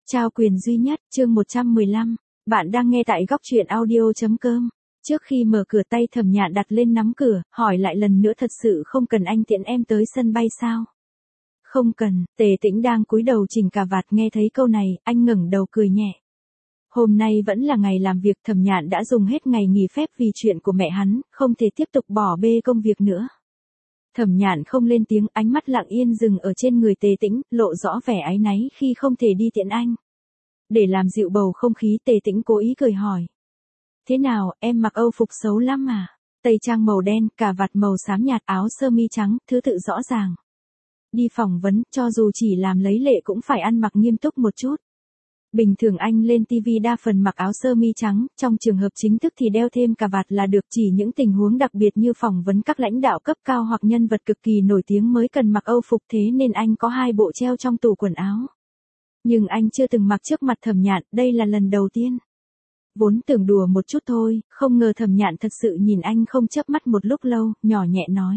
Trao quyền duy nhất, chương 115. Bạn đang nghe tại góc truyện audio.com. Trước khi mở cửa, tay Thẩm Nhạn đặt lên nắm cửa, hỏi lại lần nữa, thật sự không cần anh tiễn em tới sân bay sao? Không cần. Tề Tĩnh đang cúi đầu chỉnh cà vạt, nghe thấy câu này, anh ngẩng đầu cười nhẹ. Hôm nay vẫn là ngày làm việc, Thẩm Nhạn đã dùng hết ngày nghỉ phép vì chuyện của mẹ hắn, không thể tiếp tục bỏ bê công việc nữa. Thẩm Nhạn không lên tiếng, ánh mắt lặng yên dừng ở trên người Tề Tĩnh, lộ rõ vẻ áy náy khi không thể đi tiễn anh. Để làm dịu bầu không khí, Tề Tĩnh cố ý cười hỏi. Thế nào, em mặc Âu phục xấu lắm à? Tây trang màu đen, cà vạt màu xám nhạt, áo sơ mi trắng, thứ tự rõ ràng. Đi phỏng vấn, cho dù chỉ làm lấy lệ cũng phải ăn mặc nghiêm túc một chút. Bình thường anh lên TV đa phần mặc áo sơ mi trắng, trong trường hợp chính thức thì đeo thêm cà vạt là được, chỉ những tình huống đặc biệt như phỏng vấn các lãnh đạo cấp cao hoặc nhân vật cực kỳ nổi tiếng mới cần mặc Âu phục, thế nên anh có 2 bộ treo trong tủ quần áo. Nhưng anh chưa từng mặc trước mặt Thẩm Nhạn, đây là lần đầu tiên. Vốn tưởng đùa một chút thôi, không ngờ Thẩm Nhạn thật sự nhìn anh không chớp mắt một lúc lâu, nhỏ nhẹ nói.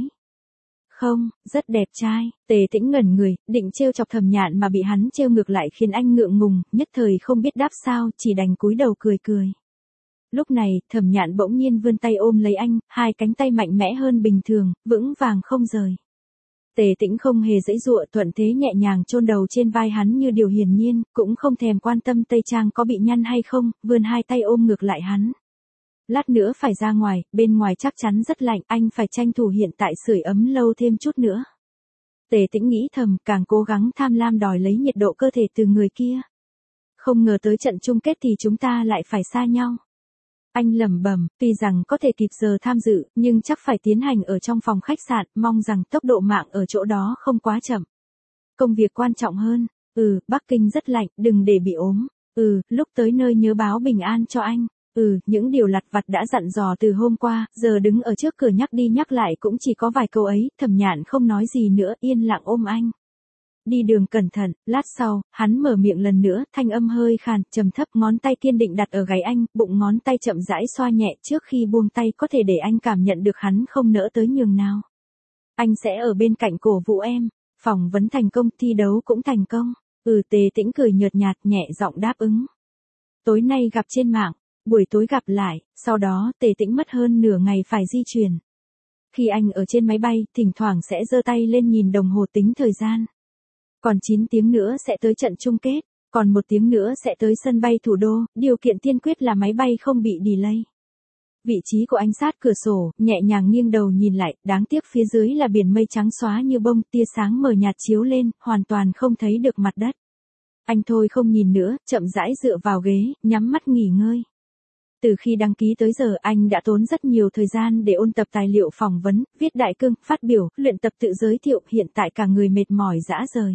Không, rất đẹp trai. Tề Tĩnh ngẩn người, định trêu chọc Thẩm Nhạn mà bị hắn trêu ngược lại khiến anh ngượng ngùng, nhất thời không biết đáp sao, chỉ đành cúi đầu cười cười. Lúc này, Thẩm Nhạn bỗng nhiên vươn tay ôm lấy anh, 2 cánh tay mạnh mẽ hơn bình thường, vững vàng không rời. Tề Tĩnh không hề giãy giụa, thuận thế nhẹ nhàng chôn đầu trên vai hắn như điều hiển nhiên, cũng không thèm quan tâm tây trang có bị nhăn hay không, vươn 2 tay ôm ngược lại hắn. Lát nữa phải ra ngoài, bên ngoài chắc chắn rất lạnh, anh phải tranh thủ hiện tại sưởi ấm lâu thêm chút nữa. Tề Tĩnh nghĩ thầm, càng cố gắng tham lam đòi lấy nhiệt độ cơ thể từ người kia. Không ngờ tới trận chung kết thì chúng ta lại phải xa nhau. Anh lẩm bẩm, tuy rằng có thể kịp giờ tham dự, nhưng chắc phải tiến hành ở trong phòng khách sạn, mong rằng tốc độ mạng ở chỗ đó không quá chậm. Công việc quan trọng hơn. Bắc Kinh rất lạnh, đừng để bị ốm. Lúc tới nơi nhớ báo bình an cho anh. Những điều lặt vặt đã dặn dò từ hôm qua, giờ đứng ở trước cửa nhắc đi nhắc lại cũng chỉ có vài câu ấy, Thẩm Nhạn không nói gì nữa, yên lặng ôm anh. Đi đường cẩn thận, lát sau, hắn mở miệng lần nữa, thanh âm hơi khàn, trầm thấp, ngón tay kiên định đặt ở gáy anh, bụng ngón tay chậm rãi xoa nhẹ, trước khi buông tay có thể để anh cảm nhận được hắn không nỡ tới nhường nào. Anh sẽ ở bên cạnh cổ vũ em. Phỏng vấn thành công, thi đấu cũng thành công. Tề Tĩnh cười nhợt nhạt, nhẹ giọng đáp ứng. Tối nay gặp trên mạng, buổi tối gặp lại, sau đó Tề Tĩnh mất hơn nửa ngày phải di chuyển. Khi anh ở trên máy bay, thỉnh thoảng sẽ giơ tay lên nhìn đồng hồ tính thời gian. Còn 9 tiếng nữa sẽ tới trận chung kết, còn 1 tiếng nữa sẽ tới sân bay thủ đô, điều kiện tiên quyết là máy bay không bị delay. Vị trí của anh sát cửa sổ, nhẹ nhàng nghiêng đầu nhìn lại, đáng tiếc phía dưới là biển mây trắng xóa như bông, tia sáng mờ nhạt chiếu lên, hoàn toàn không thấy được mặt đất. Anh thôi không nhìn nữa, chậm rãi dựa vào ghế, nhắm mắt nghỉ ngơi. Từ khi đăng ký tới giờ anh đã tốn rất nhiều thời gian để ôn tập tài liệu phỏng vấn, viết đại cương, phát biểu, luyện tập tự giới thiệu, hiện tại cả người mệt mỏi rã rời.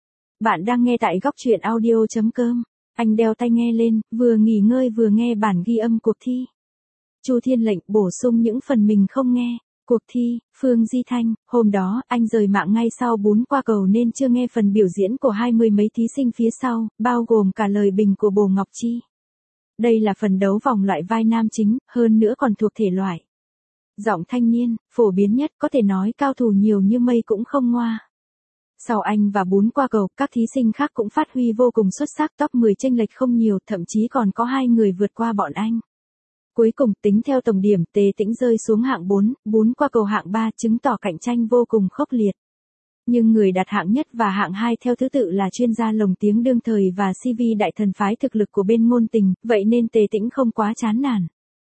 Bạn đang nghe tại góc truyện audio.com. Anh đeo tai nghe lên, vừa nghỉ ngơi vừa nghe bản ghi âm cuộc thi. Chu Thiên lệnh bổ sung những phần mình không nghe. Cuộc thi, Phương Di Thanh, hôm đó, anh rời mạng ngay sau bún qua cầu nên chưa nghe phần biểu diễn của 20 mấy thí sinh phía sau, bao gồm cả lời bình của Bồ Ngọc Chi. Đây là phần đấu vòng loại vai nam chính, hơn nữa còn thuộc thể loại giọng thanh niên, phổ biến nhất, có thể nói cao thủ nhiều như mây cũng không ngoa. Sau anh và bún qua cầu, các thí sinh khác cũng phát huy vô cùng xuất sắc, top 10 chênh lệch không nhiều, thậm chí còn có 2 người vượt qua bọn anh. Cuối cùng, tính theo tổng điểm, Tề Tĩnh rơi xuống hạng 4, bún qua cầu hạng 3, chứng tỏ cạnh tranh vô cùng khốc liệt. Nhưng người đạt hạng nhất và hạng 2 theo thứ tự là chuyên gia lồng tiếng đương thời và CV đại thần phái thực lực của bên ngôn tình, vậy nên Tề Tĩnh không quá chán nản.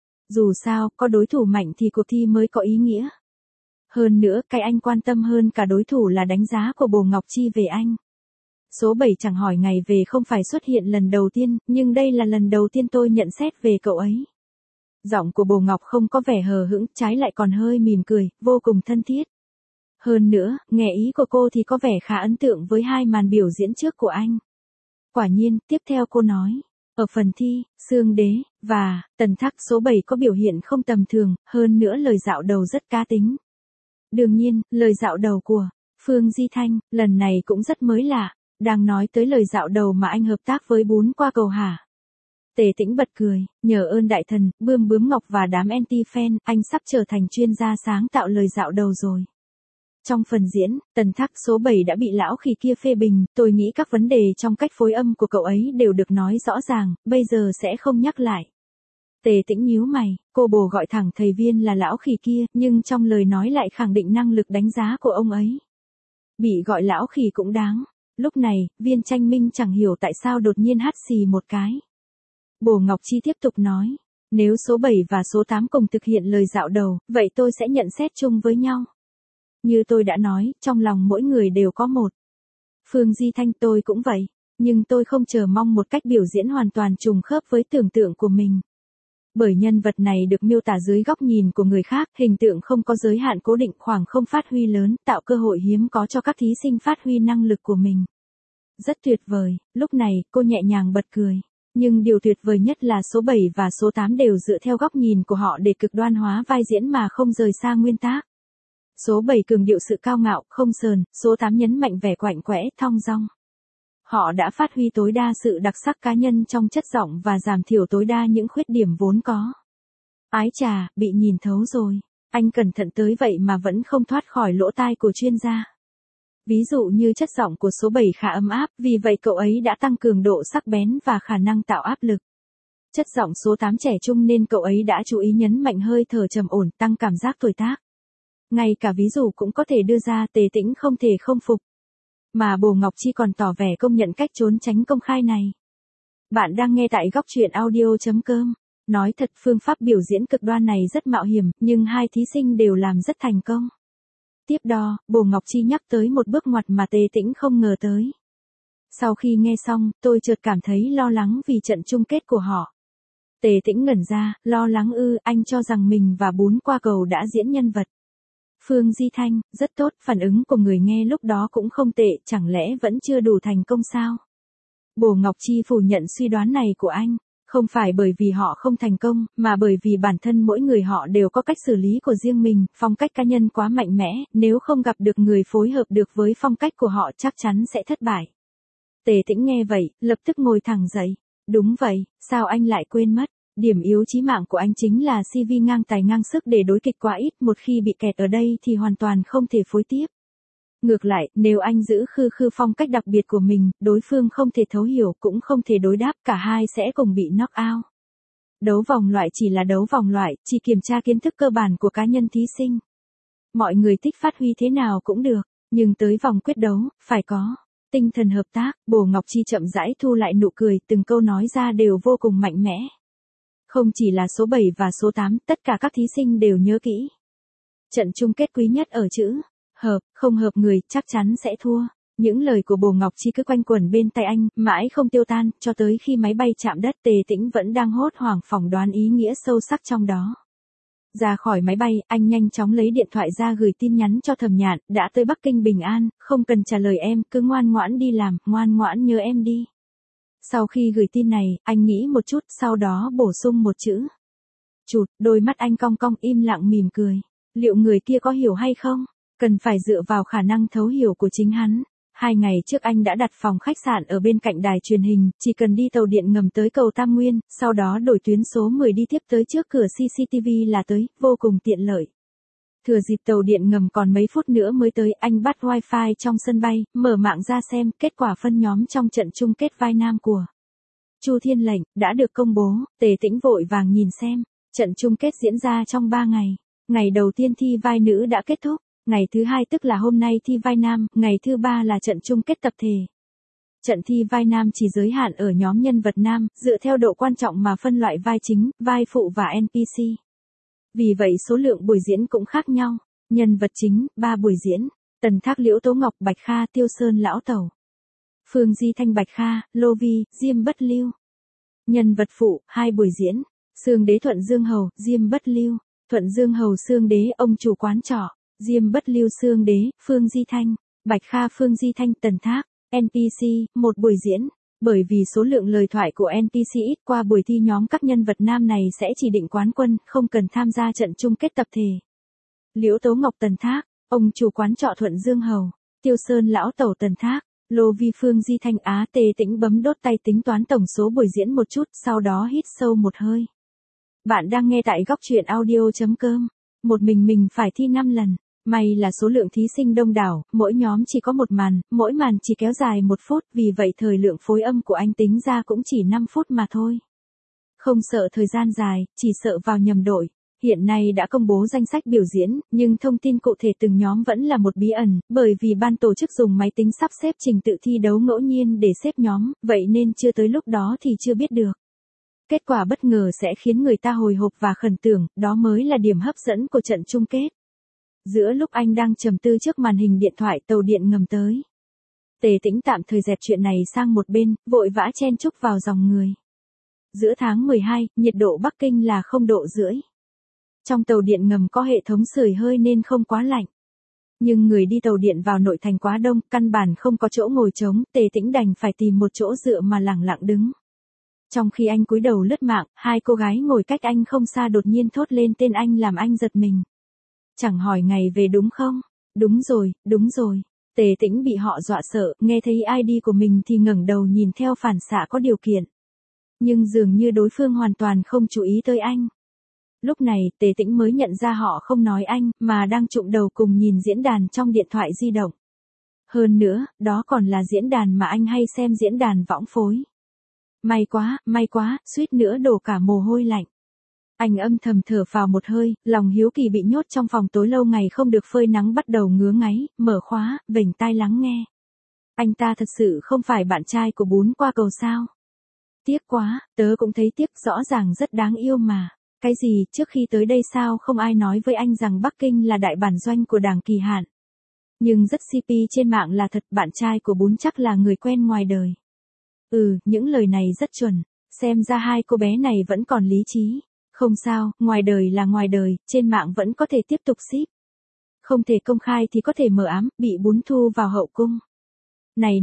Dù sao, có đối thủ mạnh thì cuộc thi mới có ý nghĩa. Hơn nữa, cái anh quan tâm hơn cả đối thủ là đánh giá của Bồ Ngọc Chi về anh. Số 7 chẳng hỏi ngày về không phải xuất hiện lần đầu tiên, nhưng đây là lần đầu tiên tôi nhận xét về cậu ấy. Giọng của Bồ Ngọc không có vẻ hờ hững, trái lại còn hơi mỉm cười, vô cùng thân thiết. Hơn nữa, nghe ý của cô thì có vẻ khá ấn tượng với 2 màn biểu diễn trước của anh. Quả nhiên, tiếp theo cô nói, ở phần thi, Sương Đế và Tần Thác số 7 có biểu hiện không tầm thường, hơn nữa lời dạo đầu rất cá tính. Đương nhiên, lời dạo đầu của Phương Di Thanh, lần này cũng rất mới lạ. Đang nói tới lời dạo đầu mà anh hợp tác với bún qua cầu hả? Tề Tĩnh bật cười, nhờ ơn đại thần, Bươm Bướm Ngọc và đám anti-fan, anh sắp trở thành chuyên gia sáng tạo lời dạo đầu rồi. Trong phần diễn, Tần Thác số 7 đã bị lão khỉ kia phê bình, tôi nghĩ các vấn đề trong cách phối âm của cậu ấy đều được nói rõ ràng, bây giờ sẽ không nhắc lại. Tề Tĩnh nhíu mày, cô bồ gọi thẳng thầy Viên là lão khỉ kia, nhưng trong lời nói lại khẳng định năng lực đánh giá của ông ấy. Bị gọi lão khỉ cũng đáng. Lúc này, Viên Tranh Minh chẳng hiểu tại sao đột nhiên hắt xì một cái. Bồ Ngọc Chi tiếp tục nói, nếu số 7 và số 8 cùng thực hiện lời dạo đầu, vậy tôi sẽ nhận xét chung với nhau. Như tôi đã nói, trong lòng mỗi người đều có một. Phương Di Thanh tôi cũng vậy, nhưng tôi không chờ mong một cách biểu diễn hoàn toàn trùng khớp với tưởng tượng của mình. Bởi nhân vật này được miêu tả dưới góc nhìn của người khác, hình tượng không có giới hạn cố định, khoảng không phát huy lớn, tạo cơ hội hiếm có cho các thí sinh phát huy năng lực của mình. Rất tuyệt vời, lúc này, cô nhẹ nhàng bật cười. Nhưng điều tuyệt vời nhất là số 7 và số 8 đều dựa theo góc nhìn của họ để cực đoan hóa vai diễn mà không rời xa nguyên tác. Số 7 cường điệu sự cao ngạo, không sờn, số 8 nhấn mạnh vẻ quạnh quẽ, thong dong. Họ đã phát huy tối đa sự đặc sắc cá nhân trong chất giọng và giảm thiểu tối đa những khuyết điểm vốn có. Ái chà, bị nhìn thấu rồi. Anh cẩn thận tới vậy mà vẫn không thoát khỏi lỗ tai của chuyên gia. Ví dụ như chất giọng của số 7 khá ấm áp, vì vậy cậu ấy đã tăng cường độ sắc bén và khả năng tạo áp lực. Chất giọng số 8 trẻ trung nên cậu ấy đã chú ý nhấn mạnh hơi thở trầm ổn, tăng cảm giác tuổi tác. Ngay cả ví dụ cũng có thể đưa ra, Tề Tĩnh không thể không phục. Mà Bồ Ngọc Chi còn tỏ vẻ công nhận cách trốn tránh công khai này. Bạn đang nghe tại góc truyện audio.com. Nói thật, phương pháp biểu diễn cực đoan này rất mạo hiểm, nhưng hai thí sinh đều làm rất thành công. Tiếp đó, Bồ Ngọc Chi nhắc tới một bước ngoặt mà Tề Tĩnh không ngờ tới. Sau khi nghe xong, tôi chợt cảm thấy lo lắng vì trận chung kết của họ. Tề Tĩnh ngẩn ra, lo lắng ư, anh cho rằng mình và Bún Qua Cầu đã diễn nhân vật. Phương Di Thanh, rất tốt, phản ứng của người nghe lúc đó cũng không tệ, chẳng lẽ vẫn chưa đủ thành công sao? Bồ Ngọc Chi phủ nhận suy đoán này của anh, không phải bởi vì họ không thành công, mà bởi vì bản thân mỗi người họ đều có cách xử lý của riêng mình, phong cách cá nhân quá mạnh mẽ, nếu không gặp được người phối hợp được với phong cách của họ chắc chắn sẽ thất bại. Tề Tĩnh nghe vậy, lập tức ngồi thẳng dậy. Đúng vậy, sao anh lại quên mất? Điểm yếu chí mạng của anh chính là CV ngang tài ngang sức để đối kịch quá ít, một khi bị kẹt ở đây thì hoàn toàn không thể phối tiếp. Ngược lại, nếu anh giữ khư phong cách đặc biệt của mình, đối phương không thể thấu hiểu cũng không thể đối đáp, cả hai sẽ cùng bị knock out. Đấu vòng loại chỉ là đấu vòng loại, chỉ kiểm tra kiến thức cơ bản của cá nhân thí sinh. Mọi người thích phát huy thế nào cũng được, nhưng tới vòng quyết đấu, phải có tinh thần hợp tác. Bồ Ngọc Chi chậm rãi thu lại nụ cười, từng câu nói ra đều vô cùng mạnh mẽ. Không chỉ là số 7 và số 8, tất cả các thí sinh đều nhớ kỹ. Trận chung kết quý nhất ở chữ hợp, không hợp người, chắc chắn sẽ thua. Những lời của Bồ Ngọc Chi cứ quanh quẩn bên tai anh, mãi không tiêu tan, cho tới khi máy bay chạm đất. Tề Tĩnh vẫn đang hốt hoảng phỏng đoán ý nghĩa sâu sắc trong đó. Ra khỏi máy bay, anh nhanh chóng lấy điện thoại ra gửi tin nhắn cho Thẩm Nhạn, đã tới Bắc Kinh bình an, không cần trả lời em, cứ ngoan ngoãn đi làm, ngoan ngoãn nhớ em đi. Sau khi gửi tin này, anh nghĩ một chút, sau đó bổ sung một chữ. Chụt, đôi mắt anh cong cong im lặng mỉm cười. Liệu người kia có hiểu hay không? Cần phải dựa vào khả năng thấu hiểu của chính hắn. 2 ngày trước anh đã đặt phòng khách sạn ở bên cạnh đài truyền hình, chỉ cần đi tàu điện ngầm tới cầu Tam Nguyên, sau đó đổi tuyến số 10 đi tiếp tới trước cửa CCTV là tới, vô cùng tiện lợi. Thừa dịp tàu điện ngầm còn mấy phút nữa mới tới, anh bắt wifi trong sân bay, mở mạng ra xem, kết quả phân nhóm trong trận chung kết vai nam của Chu Thiên Lệnh đã được công bố. Tề Tĩnh vội vàng nhìn xem. Trận chung kết diễn ra trong 3 ngày. Ngày đầu tiên thi vai nữ đã kết thúc. Ngày thứ 2 tức là hôm nay thi vai nam, ngày thứ 3 là trận chung kết tập thể. Trận thi vai nam chỉ giới hạn ở nhóm nhân vật nam, dựa theo độ quan trọng mà phân loại vai chính, vai phụ và NPC. Vì vậy số lượng buổi diễn cũng khác nhau. Nhân vật chính, 3 buổi diễn. Tần Thác, Liễu Tố Ngọc, Bạch Kha, Tiêu Sơn, Lão Tẩu. Phương Di Thanh, Bạch Kha, Lô Vi, Diêm Bất Lưu. Nhân vật phụ, 2 buổi diễn. Xương Đế, Thuận Dương Hầu, Diêm Bất Lưu. Thuận Dương Hầu, Xương Đế, ông chủ quán trọ. Diêm Bất Lưu, Xương Đế, Phương Di Thanh. Bạch Kha, Phương Di Thanh, Tần Thác. NPC, 1 buổi diễn. Bởi vì số lượng lời thoại của NPC ít, qua buổi thi nhóm các nhân vật nam này sẽ chỉ định quán quân, không cần tham gia trận chung kết tập thể. Liễu Tố Ngọc, Tần Thác. Ông chủ quán trọ, Thuận Dương Hầu. Tiêu Sơn, Lão Tẩu, Tần Thác. Lô Vi, Phương Di Thanh. Tề Tĩnh bấm đốt tay tính toán tổng số buổi diễn một chút, sau đó hít sâu một hơi. Bạn đang nghe tại góc truyện audio.com. Một mình phải thi 5 lần. May là số lượng thí sinh đông đảo, mỗi nhóm chỉ có một màn, mỗi màn chỉ kéo dài 1 phút, vì vậy thời lượng phối âm của anh tính ra cũng chỉ 5 phút mà thôi. Không sợ thời gian dài, chỉ sợ vào nhầm đội. Hiện nay đã công bố danh sách biểu diễn, nhưng thông tin cụ thể từng nhóm vẫn là một bí ẩn, bởi vì ban tổ chức dùng máy tính sắp xếp trình tự thi đấu ngẫu nhiên để xếp nhóm, vậy nên chưa tới lúc đó thì chưa biết được. Kết quả bất ngờ sẽ khiến người ta hồi hộp và khẩn tưởng, đó mới là điểm hấp dẫn của trận chung kết. Giữa lúc anh đang trầm tư trước màn hình điện thoại, tàu điện ngầm tới. Tề Tĩnh tạm thời dẹp chuyện này sang một bên, vội vã chen chúc vào dòng người. Giữa tháng 12, nhiệt độ Bắc Kinh là 0,5 độ. Trong tàu điện ngầm có hệ thống sưởi hơi nên không quá lạnh. Nhưng người đi tàu điện vào nội thành quá đông, căn bản không có chỗ ngồi trống, Tề Tĩnh đành phải tìm một chỗ dựa mà lẳng lặng đứng. Trong khi anh cúi đầu lướt mạng, 2 cô gái ngồi cách anh không xa đột nhiên thốt lên tên anh làm anh giật mình. Chẳng hỏi ngày về đúng không? Đúng rồi, đúng rồi. Tề Tĩnh bị họ dọa sợ, nghe thấy ID của mình thì ngẩng đầu nhìn theo phản xạ có điều kiện. Nhưng dường như đối phương hoàn toàn không chú ý tới anh. Lúc này, Tề Tĩnh mới nhận ra họ không nói anh, mà đang chụm đầu cùng nhìn diễn đàn trong điện thoại di động. Hơn nữa, đó còn là diễn đàn mà anh hay xem, diễn đàn võng phối. May quá, suýt nữa đổ cả mồ hôi lạnh. Anh âm thầm thở phào một hơi, lòng hiếu kỳ bị nhốt trong phòng tối lâu ngày không được phơi nắng bắt đầu ngứa ngáy, mở khóa, vểnh tai lắng nghe. Anh ta thật sự không phải bạn trai của Bún Qua Cầu sao? Tiếc quá, tớ cũng thấy tiếc, rõ ràng rất đáng yêu mà. Cái gì, trước khi tới đây sao không ai nói với anh rằng Bắc Kinh là đại bản doanh của Đảng Kỳ Hạn? Nhưng rất CP trên mạng là thật, bạn trai của Bún chắc là người quen ngoài đời. Những lời này rất chuẩn, xem ra 2 cô bé này vẫn còn lý trí. Không sao, ngoài đời là ngoài đời, trên mạng vẫn có thể tiếp tục ship. Không thể công khai thì có thể mờ ám, bị Bún thu vào hậu cung. Này,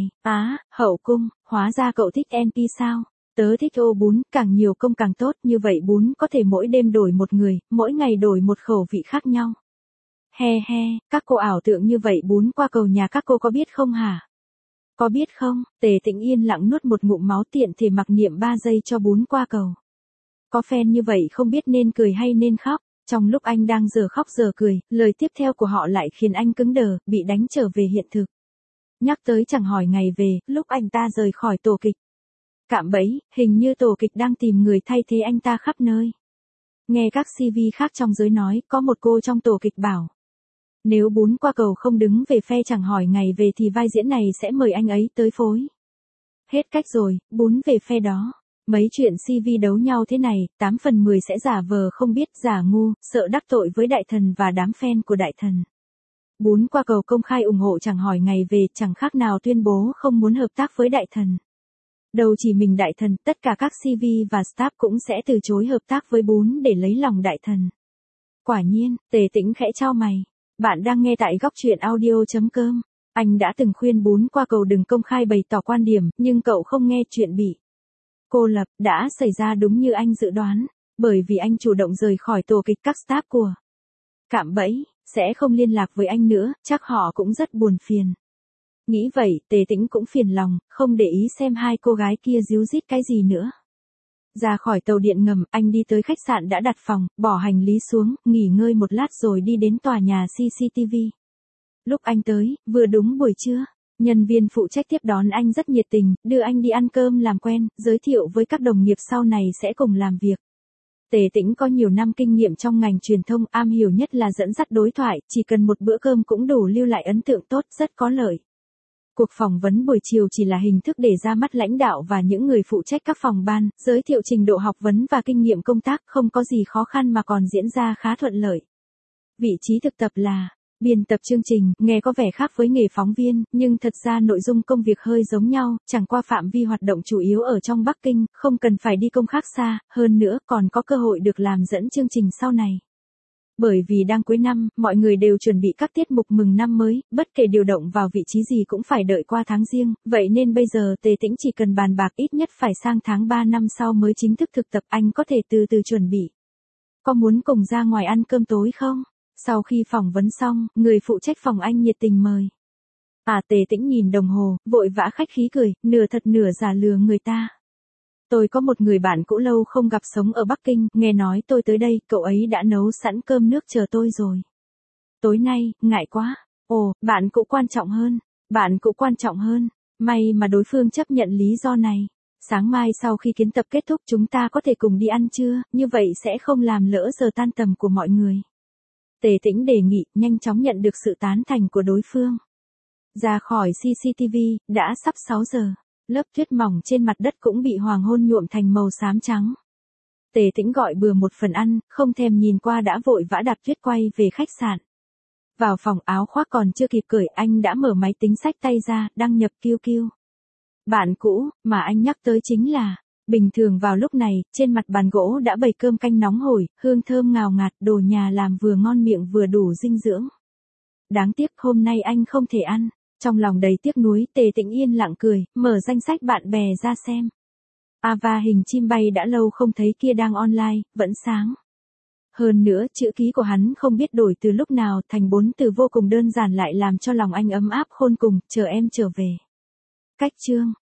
hậu cung, hóa ra cậu thích NP sao? Tớ thích ô Bún, càng nhiều công càng tốt, như vậy Bún có thể mỗi đêm đổi một người, mỗi ngày đổi một khẩu vị khác nhau. He, các cô ảo tưởng như vậy Bún Qua Cầu nhà các cô có biết không hả? Có biết không? Tề Tĩnh yên lặng nuốt một ngụm máu, tiện thể mặc niệm 3 giây cho Bún Qua Cầu. Có fan như vậy không biết nên cười hay nên khóc. Trong lúc anh đang giờ khóc giờ cười, lời tiếp theo của họ lại khiến anh cứng đờ, bị đánh trở về hiện thực. Nhắc tới chẳng hỏi ngày về, lúc anh ta rời khỏi tổ kịch. Cạm bẫy, hình như tổ kịch đang tìm người thay thế anh ta khắp nơi. Nghe các CV khác trong giới nói, có một cô trong tổ kịch bảo. Nếu Bún Qua Cầu không đứng về phe chẳng hỏi ngày về thì vai diễn này sẽ mời anh ấy tới phối. Hết cách rồi, Bún về phe đó. Mấy chuyện CV đấu nhau thế này, 8 phần 10 sẽ giả vờ không biết, giả ngu, sợ đắc tội với đại thần và đám fan của đại thần. Bún Qua Cầu công khai ủng hộ chẳng hỏi ngày về, chẳng khác nào tuyên bố không muốn hợp tác với đại thần. Đâu chỉ mình đại thần, tất cả các CV và staff cũng sẽ từ chối hợp tác với Bún để lấy lòng đại thần. Quả nhiên, Tề Tĩnh khẽ chau mày. Bạn đang nghe tại góc truyện audio.com. Anh đã từng khuyên Bún Qua Cầu đừng công khai bày tỏ quan điểm, nhưng cậu không nghe, chuyện bị cô lập đã xảy ra đúng như anh dự đoán, bởi vì anh chủ động rời khỏi tổ kịch, các staff của Cạm Bẫy sẽ không liên lạc với anh nữa, chắc họ cũng rất buồn phiền. Nghĩ vậy, Tề Tĩnh cũng phiền lòng, không để ý xem 2 cô gái kia díu dít cái gì nữa. Ra khỏi tàu điện ngầm, anh đi tới khách sạn đã đặt phòng, bỏ hành lý xuống, nghỉ ngơi một lát rồi đi đến tòa nhà CCTV. Lúc anh tới, vừa đúng buổi trưa. Nhân viên phụ trách tiếp đón anh rất nhiệt tình, đưa anh đi ăn cơm làm quen, giới thiệu với các đồng nghiệp sau này sẽ cùng làm việc. Tề Tĩnh có nhiều năm kinh nghiệm trong ngành truyền thông, am hiểu nhất là dẫn dắt đối thoại, chỉ cần một bữa cơm cũng đủ lưu lại ấn tượng tốt, rất có lợi. Cuộc phỏng vấn buổi chiều chỉ là hình thức để ra mắt lãnh đạo và những người phụ trách các phòng ban, giới thiệu trình độ học vấn và kinh nghiệm công tác, không có gì khó khăn mà còn diễn ra khá thuận lợi. Vị trí thực tập là biên tập chương trình, nghe có vẻ khác với nghề phóng viên, nhưng thật ra nội dung công việc hơi giống nhau, chẳng qua phạm vi hoạt động chủ yếu ở trong Bắc Kinh, không cần phải đi công khác xa, hơn nữa còn có cơ hội được làm dẫn chương trình sau này. Bởi vì đang cuối năm, mọi người đều chuẩn bị các tiết mục mừng năm mới, bất kể điều động vào vị trí gì cũng phải đợi qua tháng riêng, vậy nên bây giờ Tề Tĩnh chỉ cần bàn bạc ít nhất phải sang tháng 3 năm sau mới chính thức thực tập, anh có thể từ từ chuẩn bị. Có muốn cùng ra ngoài ăn cơm tối không? Sau khi phỏng vấn xong, người phụ trách phòng anh nhiệt tình mời. Tề Tĩnh nhìn đồng hồ, vội vã khách khí cười, nửa thật nửa giả lừa người ta. Tôi có một người bạn cũ lâu không gặp sống ở Bắc Kinh, nghe nói tôi tới đây, cậu ấy đã nấu sẵn cơm nước chờ tôi rồi. Tối nay, ngại quá. Ồ, bạn cũ quan trọng hơn. Bạn cũ quan trọng hơn. May mà đối phương chấp nhận lý do này. Sáng mai sau khi kiến tập kết thúc chúng ta có thể cùng đi ăn trưa, như vậy sẽ không làm lỡ giờ tan tầm của mọi người. Tề Tĩnh đề nghị, nhanh chóng nhận được sự tán thành của đối phương. Ra khỏi CCTV, đã sắp 6 giờ. Lớp tuyết mỏng trên mặt đất cũng bị hoàng hôn nhuộm thành màu xám trắng. Tề Tĩnh gọi bừa một phần ăn, không thèm nhìn qua đã vội vã đạp tuyết quay về khách sạn. Vào phòng, áo khoác còn chưa kịp cởi, anh đã mở máy tính xách tay ra, đăng nhập QQ. Bạn cũ, mà anh nhắc tới chính là, bình thường vào lúc này, trên mặt bàn gỗ đã bày cơm canh nóng hổi, hương thơm ngào ngạt, đồ nhà làm vừa ngon miệng vừa đủ dinh dưỡng. Đáng tiếc hôm nay anh không thể ăn. Trong lòng đầy tiếc nuối, Tề Tĩnh yên lặng cười, mở danh sách bạn bè ra xem. Ava hình chim bay đã lâu không thấy kia đang online, vẫn sáng. Hơn nữa, chữ ký của hắn không biết đổi từ lúc nào thành 4 từ vô cùng đơn giản lại làm cho lòng anh ấm áp khôn cùng, chờ em trở về. Cách chương